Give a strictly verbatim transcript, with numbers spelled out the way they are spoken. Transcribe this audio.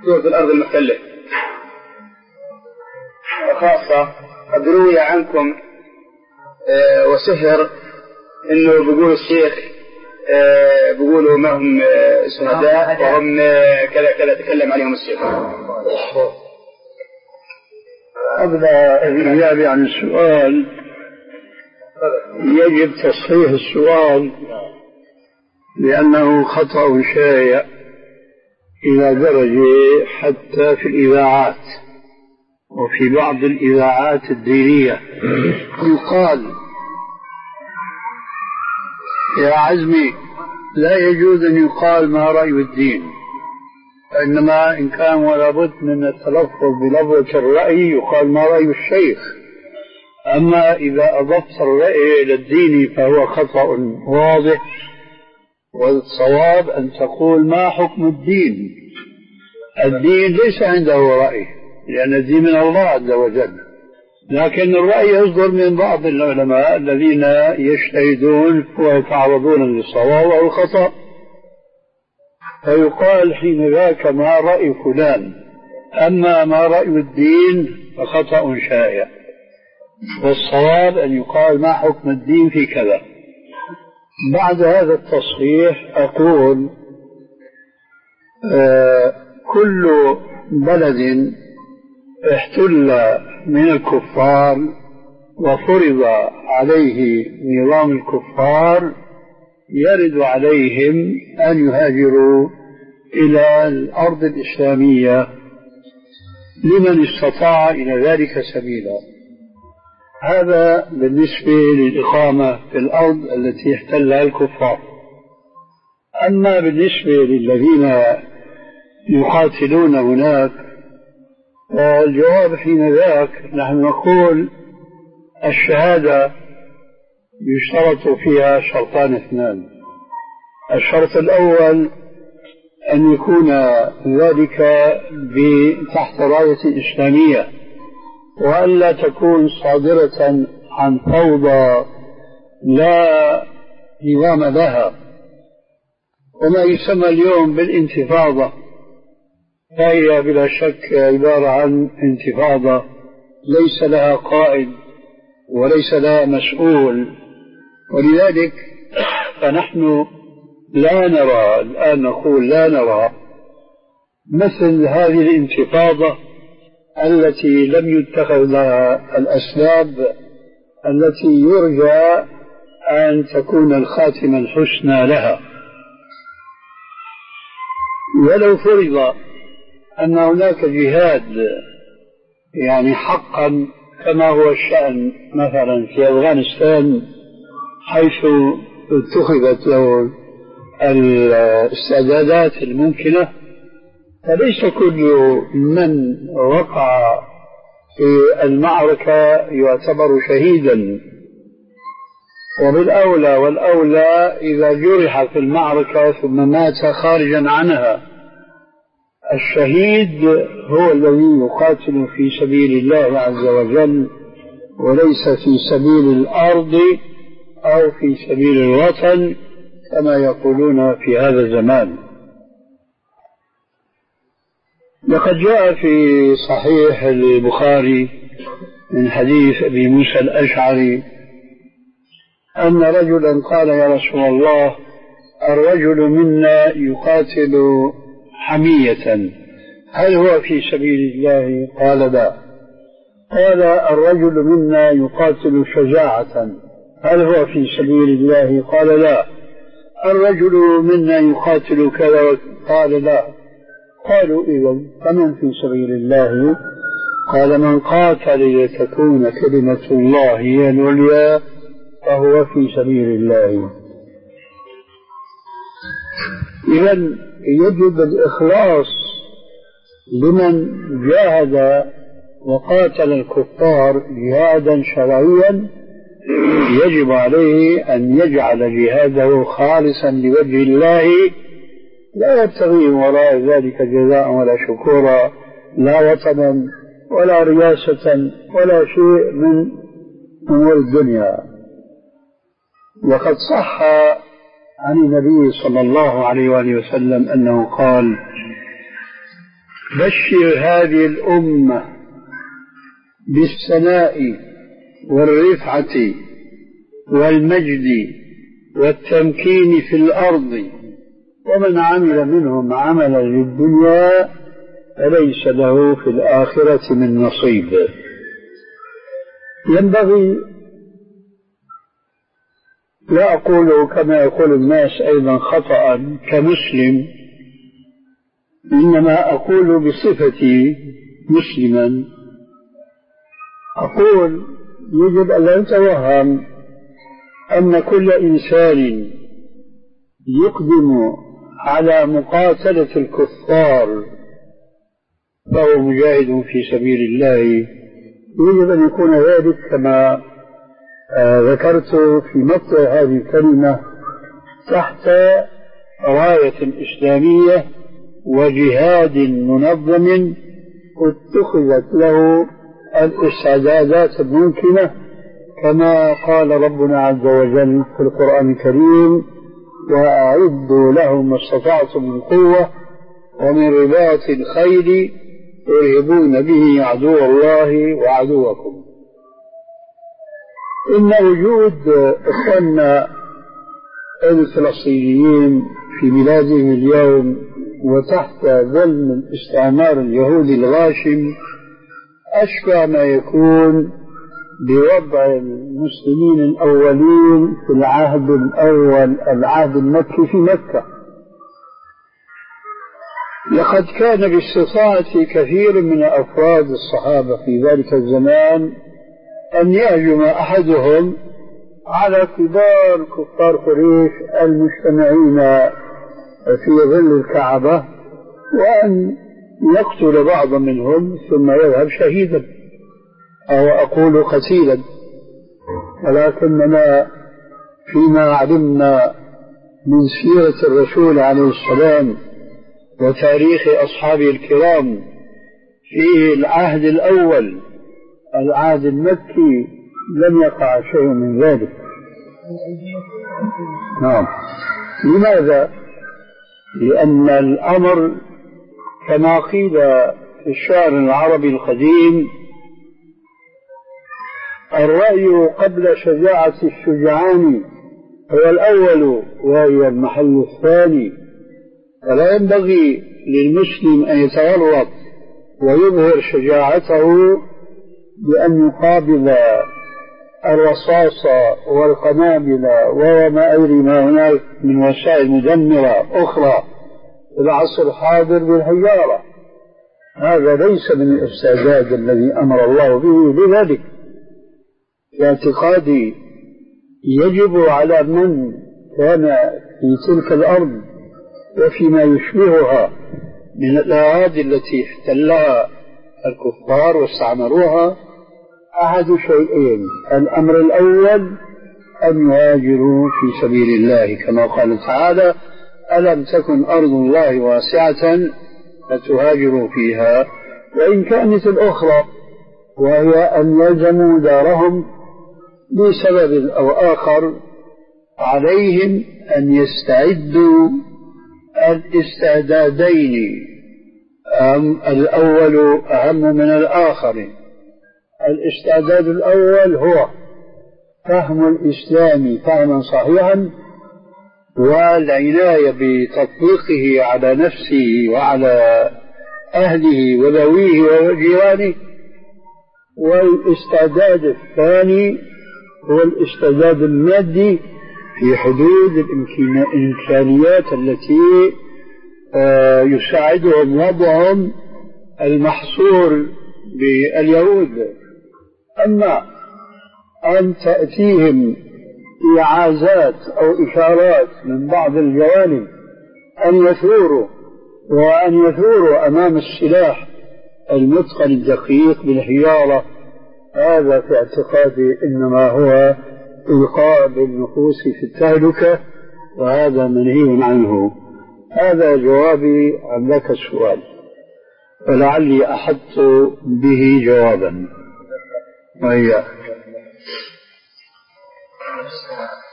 سورة الأرض المحتلة، وخاصة قد روي عنكم آه وسهر إنه بيقول الشيخ آه بيقولوا ما هم آه شهداء وهم آه كذا كذا تكلم عليهم الشيخ. قبل الإجابة عن السؤال يجب تصحيح السؤال لأنه خطأ شائع إلى درجة حتى في الإذاعات وفي بعض الإذاعات الدينية يقال يا عزمي لا يجوز أن يقال ما رأي الدين، إنما إن كان ولا بد من التلفظ بلفظة الرأي يقال ما رأي الشيخ. أما إذا أضفت الرأي إلى الدين فهو خطأ واضح، والصواب أن تقول ما حكم الدين. الدين ليس عنده رأي لأن الدين من الله عز وجل، لكن الرأي يصدر من بعض العلماء الذين يجتهدون ويتعرضون للصواب أو الخطأ، فيقال حين ذاك ما رأي فلان. أما ما رأي الدين فخطأ شائع، والصواب أن يقال ما حكم الدين في كذا. بعد هذا التصحيح أقول آه كل بلد احتل من الكفار وفرض عليه نظام الكفار يرد عليهم أن يهاجروا إلى الأرض الإسلامية لمن استطاع إلى ذلك سبيلا. هذا بالنسبة للإقامة في الأرض التي احتلها الكفار. أما بالنسبة للذين يقاتلون هناك الجواب حين ذاك نحن نقول الشهادة يشترط فيها شرطان اثنان. الشرط الأول أن يكون ذلك تحت راية إسلامية، وألا تكون صادرة عن فوضى لا نظام لها. وما يسمى اليوم بالانتفاضة فهي بلا شك عبارة عن انتفاضة ليس لها قائد وليس لها مسؤول، ولذلك فنحن لا نرى الآن نقول لا نرى مثل هذه الانتفاضة التي لم يتخذ لها الأسباب التي يرجى أن تكون الخاتمة الحسنى لها. ولو فرض أن هناك جهاد يعني حقا كما هو الشأن مثلا في أفغانستان حيث اتخذت له الاستعدادات الممكنة، فليس كل من وقع في المعركة يعتبر شهيدا، وبالأولى والأولى إذا جرح في المعركة ثم مات خارجا عنها. الشهيد هو الذي يقاتل في سبيل الله عز وجل وليس في سبيل الأرض أو في سبيل الوطن كما يقولون في هذا الزمان. لقد جاء في صحيح البخاري من حديث أبي موسى الأشعري أن رجلا قال يا رسول الله الرجل منا يقاتل حمية هل هو في سبيل الله؟ قال لا. قال الرجل منا يقاتل شجاعة هل هو في سبيل الله؟ قال لا. الرجل منا يقاتل كذا؟ قال لا. قالوا إذن فمن في سبيل الله؟ قال من قاتل لتكون كلمة الله هي العليا فهو في سبيل الله. إذن يجب الإخلاص لمن جاهد وقاتل الكفار جهادا شرعيا، يجب عليه أن يجعل جهاده خالصا لوجه الله لا يبتغي وراء ذلك جزاء ولا شكورا لا وطنا ولا رياسة ولا شيء من أمور الدنيا. وقد صح عن النبي صلى الله عليه وآله وسلم أنه قال بشر هذه الأمة بالثناء والرفعة والمجد والتمكين في الأرض، ومن عمل منهم عملا للدنيا فليس له في الآخرة من نصيب. ينبغي، لا أقول كما يقول الناس أيضا خطأ كمسلم، إنما أقول بصفتي مسلما، أقول يجب أن لا نتوهم أن كل إنسان يقدم على مقاتلة الكفار فهو مجاهد في سبيل الله. يجب أن يكون ذلك كما ذكرت في مطلع هذه الكلمة تحت راية إسلامية وجهاد منظم اتخذت له الاستعدادات الممكنة، كما قال ربنا عز وجل في القرآن الكريم: وأعدوا لهم ما استطعتم من قوة ومن رباط الخيل ترهبون به عدو الله وعدوكم. إن وجود إخواننا الفلسطينيين في بلادهم اليوم وتحت ظلم الاستعمار اليهودي الغاشم أشبه ما يكون بوضع المسلمين الأولين في العهد الأول العهد المكي في مكة. لقد كان باستطاعة كثير من أفراد الصحابة في ذلك الزمان أن يهجم أحدهم على كبار كفار قريش المجتمعين في ظل الكعبة وأن يقتل بعض منهم ثم يذهب شهيدا أو أقول قتيلا. ولكننا فيما علمنا من سيرة الرسول عليه السلام وتاريخ أصحابه الكرام في العهد الأول العهد المكي لم يقع شيء من ذلك. نعم. لماذا؟ لأن الأمر كما قيل في الشعر العربي القديم: الرأي قبل شجاعة الشجعان هو الأول وهي المحل الثاني. فلا ينبغي للمسلم أن يتورط ويظهر شجاعته بأن يقابل الرصاص والقنابل وما أدري ما هناك من وسائل مدمرة أخرى في العصر الحاضر بالهيارة. هذا ليس من الاستعداد الذي أمر الله به. لذلك في اعتقادي يجب على من كان في تلك الأرض وفيما يشبهها من الأراضي التي احتلها الكفار واستعمروها أحد شيئين: الأمر الأول أن يهاجروا في سبيل الله كما قال تعالى: ألم تكن أرض الله واسعة فتهاجروا فيها. وإن كانت الأخرى وهي أن يلزموا دارهم بسبب أو آخر عليهم أن يستعدوا الاستعدادين، الأول أهم من الآخر. الاستعداد الأول هو فهم الإسلام فهما صحيحا والعناية بتطبيقه على نفسه وعلى أهله وذويه وجيرانه. والاستعداد الثاني هو الاستعداد المادي في حدود الإمكانيات التي يساعدهم وضعهم المحصور باليهود. أما أن تأتيهم إعازات أو إشارات من بعض الجوانب أن يثوروا وأن يثوروا أمام السلاح المتقن الدقيق بالحيارة، هذا في اعتقادي إنما هو إلقاء بالنفوس في التهلكة، وهذا منهي عنه. هذا جوابي عن ذاك السؤال، ولعلي أحط به جوابا. وإياك.